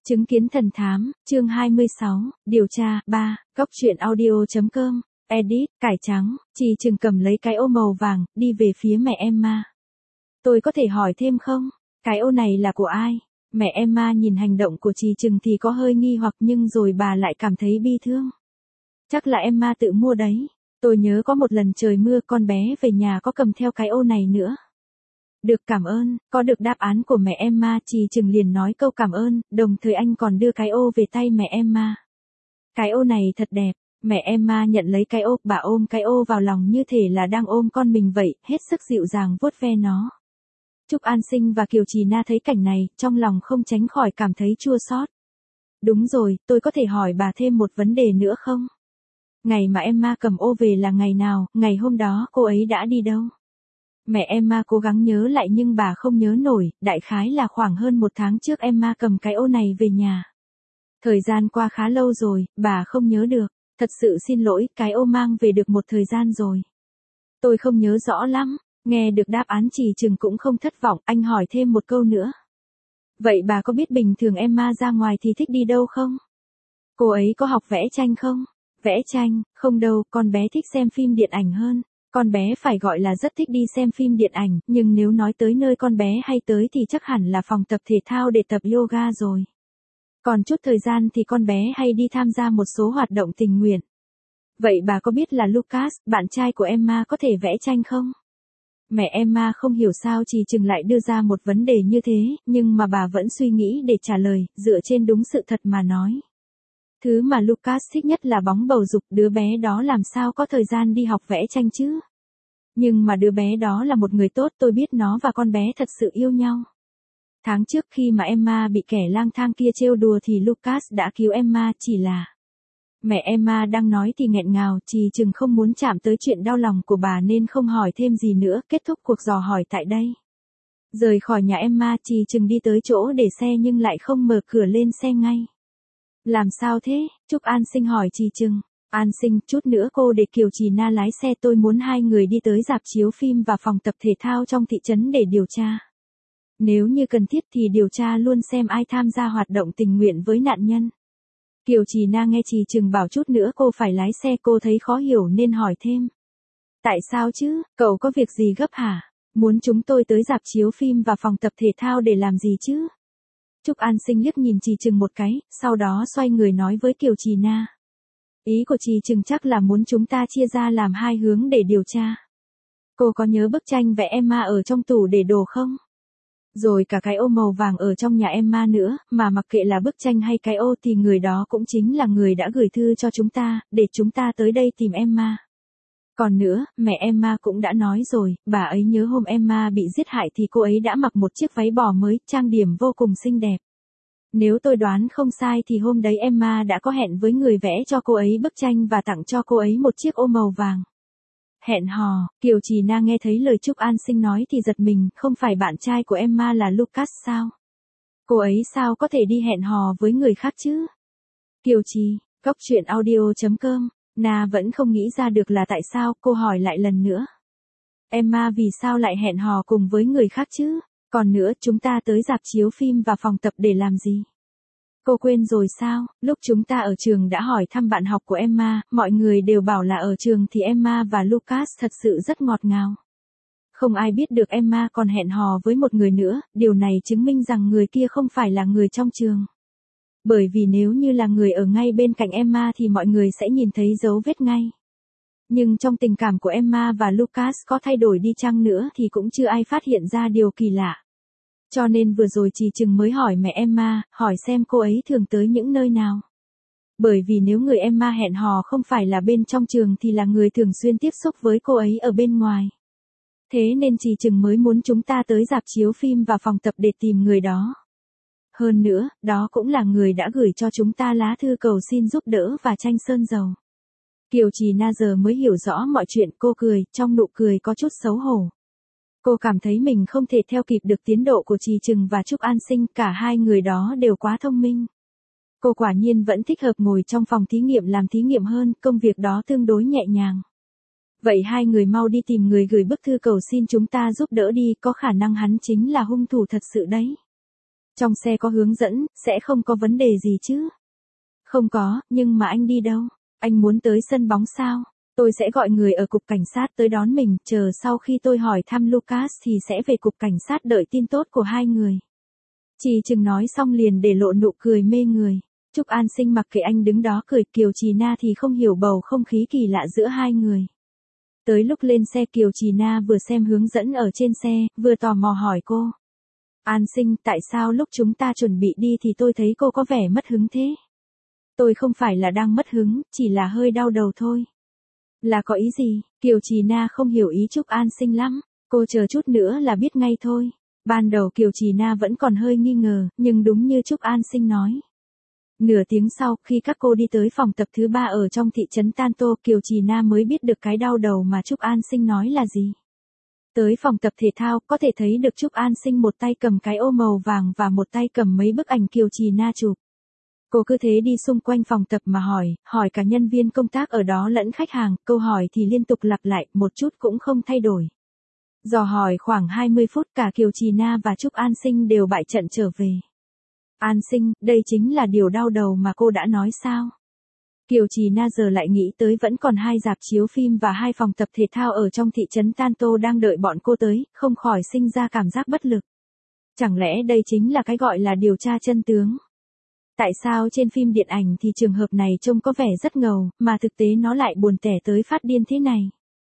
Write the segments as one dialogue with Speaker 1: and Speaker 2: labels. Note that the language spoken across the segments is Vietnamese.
Speaker 1: Chứng kiến thần thám, chương 26, điều tra, 3, góc truyện audio.com, edit, cải trắng, Trì Trừng cầm lấy cái ô màu vàng, đi về phía mẹ Emma. Tôi có thể hỏi thêm không? Cái ô này là của ai? Mẹ Emma nhìn hành động của Trì Trừng thì có hơi nghi hoặc nhưng rồi bà lại cảm thấy bi thương. Chắc là Emma tự mua đấy. Tôi nhớ có một lần trời mưa con bé về nhà có cầm theo cái ô này nữa. Được, cảm ơn. Có được đáp án của mẹ Emma, Trì Trừng liền nói câu cảm ơn, đồng thời anh còn đưa cái ô về tay mẹ Emma. Cái ô này thật đẹp. Mẹ Emma nhận lấy cái ô, bà ôm cái ô vào lòng như thể là đang ôm con mình vậy, hết sức dịu dàng vuốt ve nó. Trúc An Sinh và Kiều Trì Na thấy cảnh này, trong lòng không tránh khỏi cảm thấy chua xót. Đúng rồi, tôi có thể hỏi bà thêm một vấn đề nữa không? Ngày mà Emma cầm ô về là ngày nào, ngày hôm đó cô ấy đã đi đâu? Mẹ Emma cố gắng nhớ lại nhưng bà không nhớ nổi, đại khái là khoảng hơn một tháng trước Emma cầm cái ô này về nhà. Thời gian qua khá lâu rồi, bà không nhớ được. Thật sự xin lỗi, cái ô mang về được một thời gian rồi. Tôi không nhớ rõ lắm. Nghe được đáp án Trì Trừng cũng không thất vọng, anh hỏi thêm một câu nữa. Vậy bà có biết bình thường Emma ra ngoài thì thích đi đâu không? Cô ấy có học vẽ tranh không? Vẽ tranh, không đâu, con bé thích xem phim điện ảnh hơn. Con bé phải gọi là rất thích đi xem phim điện ảnh, nhưng nếu nói tới nơi con bé hay tới thì chắc hẳn là phòng tập thể thao để tập yoga rồi. Còn chút thời gian thì con bé hay đi tham gia một số hoạt động tình nguyện. Vậy bà có biết là Lucas, bạn trai của Emma có thể vẽ tranh không? Mẹ Emma không hiểu sao Trì Trừng lại đưa ra một vấn đề như thế, nhưng mà bà vẫn suy nghĩ để trả lời, dựa trên đúng sự thật mà nói. Thứ mà Lucas thích nhất là bóng bầu dục, đứa bé đó làm sao có thời gian đi học vẽ tranh chứ? Nhưng mà đứa bé đó là một người tốt, tôi biết nó và con bé thật sự yêu nhau. Tháng trước khi mà Emma bị kẻ lang thang kia trêu đùa thì Lucas đã cứu Emma, chỉ là... Mẹ Emma đang nói thì nghẹn ngào, Trì Trừng không muốn chạm tới chuyện đau lòng của bà nên không hỏi thêm gì nữa, kết thúc cuộc dò hỏi tại đây. Rời khỏi nhà Emma, Trì Trừng đi tới chỗ để xe nhưng lại không mở cửa lên xe ngay. Làm sao thế? Trúc An Sinh hỏi Trì Trừng. An Sinh, chút nữa cô để Kiều Trì Na lái xe, tôi muốn hai người đi tới rạp chiếu phim và phòng tập thể thao trong thị trấn để điều tra. Nếu như cần thiết thì điều tra luôn xem ai tham gia hoạt động tình nguyện với nạn nhân. Kiều Trì Na nghe Trì Trừng bảo chút nữa cô phải lái xe, cô thấy khó hiểu nên hỏi thêm. Tại sao chứ, cậu có việc gì gấp hả? Muốn chúng tôi tới rạp chiếu phim và phòng tập thể thao để làm gì chứ? Trúc An Sinh liếc nhìn Trì Trừng một cái, sau đó xoay người nói với Kiều Trì Na. Ý của Trì Trừng chắc là muốn chúng ta chia ra làm hai hướng để điều tra. Cô có nhớ bức tranh vẽ Emma ở trong tủ để đồ không? Rồi cả cái ô màu vàng ở trong nhà Emma nữa, mà mặc kệ là bức tranh hay cái ô thì người đó cũng chính là người đã gửi thư cho chúng ta, để chúng ta tới đây tìm Emma. Còn nữa, mẹ Emma cũng đã nói rồi, bà ấy nhớ hôm Emma bị giết hại thì cô ấy đã mặc một chiếc váy bò mới, trang điểm vô cùng xinh đẹp. Nếu tôi đoán không sai thì hôm đấy Emma đã có hẹn với người vẽ cho cô ấy bức tranh và tặng cho cô ấy một chiếc ô màu vàng. Hẹn hò, Kiều Trì Na nghe thấy lời Trúc An Sinh nói thì giật mình, không phải bạn trai của Emma là Lucas sao? Cô ấy sao có thể đi hẹn hò với người khác chứ? Kiều Trì, góc truyện audio.com, Na vẫn không nghĩ ra được là tại sao, cô hỏi lại lần nữa. Emma vì sao lại hẹn hò cùng với người khác chứ? Còn nữa, chúng ta tới rạp chiếu phim và phòng tập để làm gì? Cô quên rồi sao? Lúc chúng ta ở trường đã hỏi thăm bạn học của Emma, mọi người đều bảo là ở trường thì Emma và Lucas thật sự rất ngọt ngào. Không ai biết được Emma còn hẹn hò với một người nữa, điều này chứng minh rằng người kia không phải là người trong trường. Bởi vì nếu như là người ở ngay bên cạnh Emma thì mọi người sẽ nhìn thấy dấu vết ngay. Nhưng trong tình cảm của Emma và Lucas có thay đổi đi chăng nữa thì cũng chưa ai phát hiện ra điều kỳ lạ. Cho nên vừa rồi Trì Trừng mới hỏi mẹ Emma, hỏi xem cô ấy thường tới những nơi nào. Bởi vì nếu người Emma hẹn hò không phải là bên trong trường thì là người thường xuyên tiếp xúc với cô ấy ở bên ngoài. Thế nên Trì Trừng mới muốn chúng ta tới rạp chiếu phim và phòng tập để tìm người đó. Hơn nữa, đó cũng là người đã gửi cho chúng ta lá thư cầu xin giúp đỡ và tranh sơn dầu. Kiều Trì Na giờ mới hiểu rõ mọi chuyện, cô cười, trong nụ cười có chút xấu hổ. Cô cảm thấy mình không thể theo kịp được tiến độ của Trì Trừng và Trúc An Sinh, cả hai người đó đều quá thông minh. Cô quả nhiên vẫn thích hợp ngồi trong phòng thí nghiệm làm thí nghiệm hơn, công việc đó tương đối nhẹ nhàng. Vậy hai người mau đi tìm người gửi bức thư cầu xin chúng ta giúp đỡ đi, có khả năng hắn chính là hung thủ thật sự đấy. Trong xe có hướng dẫn, sẽ không có vấn đề gì chứ? Không có, nhưng mà anh đi đâu? Anh muốn tới sân bóng sao? Tôi sẽ gọi người ở cục cảnh sát tới đón mình, chờ sau khi tôi hỏi thăm Lucas thì sẽ về cục cảnh sát đợi tin tốt của hai người. Chị Trừng nói xong liền để lộ nụ cười mê người. Trúc An Sinh mặc kệ anh đứng đó cười, Kiều Trì Na thì không hiểu bầu không khí kỳ lạ giữa hai người. Tới lúc lên xe Kiều Trì Na vừa xem hướng dẫn ở trên xe, vừa tò mò hỏi cô. An Sinh, tại sao lúc chúng ta chuẩn bị đi thì tôi thấy cô có vẻ mất hứng thế? Tôi không phải là đang mất hứng, chỉ là hơi đau đầu thôi. Là có ý gì? Kiều Trì Na không hiểu ý Trúc An Sinh lắm. Cô chờ chút nữa là biết ngay thôi. Ban đầu Kiều Trì Na vẫn còn hơi nghi ngờ, nhưng đúng như Trúc An Sinh nói. Nửa tiếng sau, khi các cô đi tới phòng tập thứ 3 ở trong thị trấn Tanto, Kiều Trì Na mới biết được cái đau đầu mà Trúc An Sinh nói là gì. Tới phòng tập thể thao, có thể thấy được Trúc An Sinh một tay cầm cái ô màu vàng và một tay cầm mấy bức ảnh Kiều Trì Na chụp. Cô cứ thế đi xung quanh phòng tập mà hỏi cả nhân viên công tác ở đó lẫn khách hàng, câu hỏi thì liên tục lặp lại, một chút cũng không thay đổi. Dò hỏi khoảng 20 phút cả Kiều Trì Na và Trúc An Sinh đều bại trận trở về. An Sinh, đây chính là điều đau đầu mà cô đã nói sao? Kiều Trì Na giờ lại nghĩ tới vẫn còn 2 rạp chiếu phim và 2 phòng tập thể thao ở trong thị trấn Tanto đang đợi bọn cô tới, không khỏi sinh ra cảm giác bất lực. Chẳng lẽ đây chính là cái gọi là điều tra chân tướng? Tại sao trên phim điện ảnh thì trường hợp này trông có vẻ rất ngầu, mà thực tế nó lại buồn tẻ tới phát điên thế này?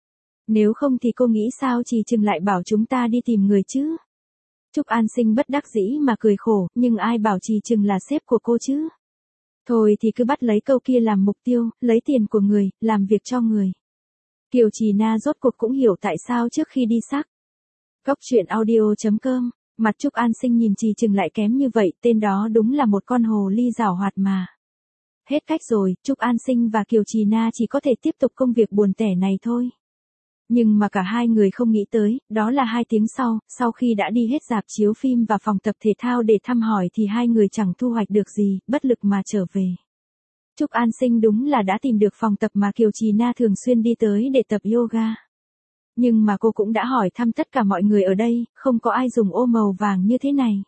Speaker 1: Nếu không thì cô nghĩ sao Chị Trừng lại bảo chúng ta đi tìm người chứ? Trúc An Sinh bất đắc dĩ mà cười khổ, nhưng ai bảo Chị Trừng là sếp của cô chứ? Thôi thì cứ bắt lấy câu kia làm mục tiêu, lấy tiền của người, làm việc cho người. Kiều Trì Na rốt cuộc cũng hiểu tại sao trước khi đi xác. Góc truyện audio.com, mặt Trúc An Sinh nhìn Chị Trừng lại kém như vậy, tên đó đúng là một con hồ ly giảo hoạt mà. Hết cách rồi, Trúc An Sinh và Kiều Trì Na chỉ có thể tiếp tục công việc buồn tẻ này thôi. Nhưng mà cả hai người không nghĩ tới, đó là 2 tiếng sau khi đã đi hết rạp chiếu phim và phòng tập thể thao để thăm hỏi thì hai người chẳng thu hoạch được gì, bất lực mà trở về. Trúc An Sinh đúng là đã tìm được phòng tập mà Kiều Trì Na thường xuyên đi tới để tập yoga. Nhưng mà cô cũng đã hỏi thăm tất cả mọi người ở đây, không có ai dùng ô màu vàng như thế này.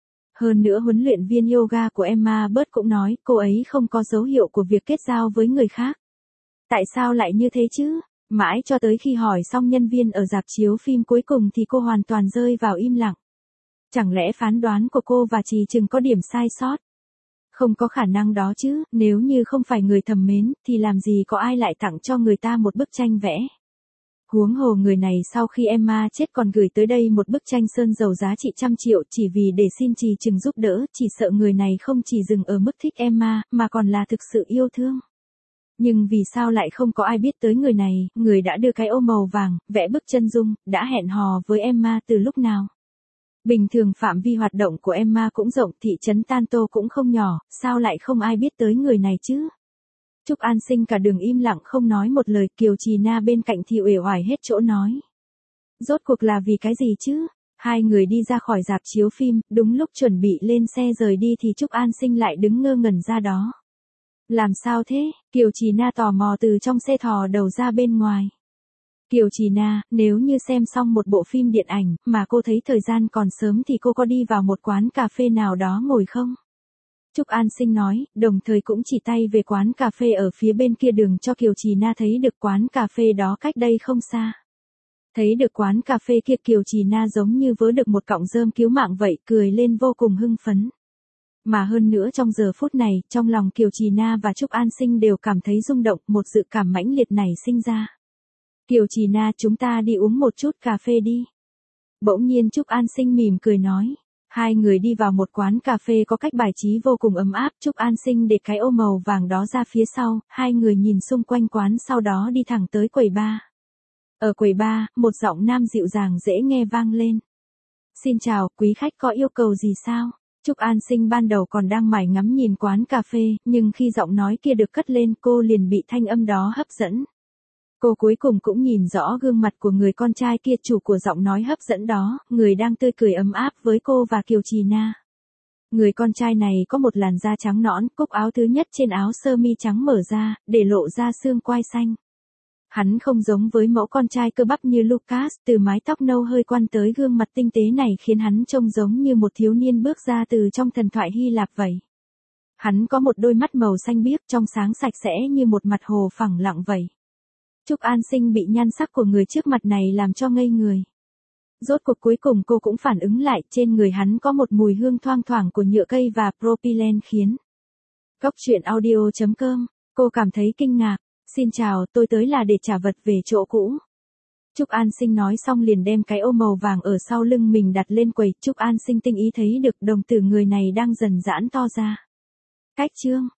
Speaker 1: Hơn nữa huấn luyện viên yoga của Emma Bird cũng nói cô ấy không có dấu hiệu của việc kết giao với người khác. Tại sao lại như thế chứ? Mãi cho tới khi hỏi xong nhân viên ở rạp chiếu phim cuối cùng thì cô hoàn toàn rơi vào im lặng. Chẳng lẽ phán đoán của cô và Chị Trừng có điểm sai sót? Không có khả năng đó chứ, nếu như không phải người thầm mến, thì làm gì có ai lại tặng cho người ta một bức tranh vẽ. Huống hồ người này sau khi Emma chết còn gửi tới đây một bức tranh sơn dầu giá trị 100 triệu chỉ vì để xin Chị Trừng giúp đỡ, chỉ sợ người này không chỉ dừng ở mức thích Emma, mà còn là thực sự yêu thương. Nhưng vì sao lại không có ai biết tới người này, người đã đưa cái ô màu vàng, vẽ bức chân dung, đã hẹn hò với Emma từ lúc nào? Bình thường phạm vi hoạt động của Emma cũng rộng, thị trấn Tanto cũng không nhỏ, sao lại không ai biết tới người này chứ? Trúc An Sinh cả đường im lặng không nói một lời, Kiều Trì Na bên cạnh thì uể oải hết chỗ nói. Rốt cuộc là vì cái gì chứ? Hai người đi ra khỏi rạp chiếu phim, đúng lúc chuẩn bị lên xe rời đi thì Trúc An Sinh lại đứng ngơ ngẩn ra đó. Làm sao thế? Kiều Trì Na tò mò từ trong xe thò đầu ra bên ngoài. Kiều Trì Na, nếu như xem xong một bộ phim điện ảnh, mà cô thấy thời gian còn sớm thì cô có đi vào một quán cà phê nào đó ngồi không? Trúc An Sinh nói, đồng thời cũng chỉ tay về quán cà phê ở phía bên kia đường cho Kiều Trì Na thấy được quán cà phê đó cách đây không xa. Thấy được quán cà phê kia Kiều Trì Na giống như vớ được một cọng rơm cứu mạng vậy, cười lên vô cùng hưng phấn. Mà hơn nữa trong giờ phút này, trong lòng Kiều Trì Na và Trúc An Sinh đều cảm thấy rung động, một dự cảm mãnh liệt này sinh ra. Kiều Trì Na, chúng ta đi uống một chút cà phê đi. Bỗng nhiên Trúc An Sinh mỉm cười nói. Hai người đi vào một quán cà phê có cách bài trí vô cùng ấm áp, Trúc An Sinh để cái ô màu vàng đó ra phía sau, hai người nhìn xung quanh quán sau đó đi thẳng tới quầy bar. Ở quầy bar, một giọng nam dịu dàng dễ nghe vang lên. Xin chào, quý khách có yêu cầu gì sao? Trúc An Sinh ban đầu còn đang mải ngắm nhìn quán cà phê, nhưng khi giọng nói kia được cất lên cô liền bị thanh âm đó hấp dẫn. Cô cuối cùng cũng nhìn rõ gương mặt của người con trai kia, chủ của giọng nói hấp dẫn đó, người đang tươi cười ấm áp với cô và Kiều Trì Na. Người con trai này có một làn da trắng nõn, cúc áo thứ nhất trên áo sơ mi trắng mở ra, để lộ ra xương quai xanh. Hắn không giống với mẫu con trai cơ bắp như Lucas, từ mái tóc nâu hơi quăn tới gương mặt tinh tế này khiến hắn trông giống như một thiếu niên bước ra từ trong thần thoại Hy Lạp vậy. Hắn có một đôi mắt màu xanh biếc trong sáng sạch sẽ như một mặt hồ phẳng lặng vậy. Trúc An Sinh bị nhan sắc của người trước mặt này làm cho ngây người. Rốt cuộc cuối cùng cô cũng phản ứng lại, trên người hắn có một mùi hương thoang thoảng của nhựa cây và propylene khiến. Góc truyện audio.com, cô cảm thấy kinh ngạc. Xin chào, tôi tới là để trả vật về chỗ cũ. Trúc An Sinh nói xong liền đem cái ô màu vàng ở sau lưng mình đặt lên quầy. Trúc An Sinh tinh ý thấy được đồng tử người này đang dần giãn to ra. Cách chương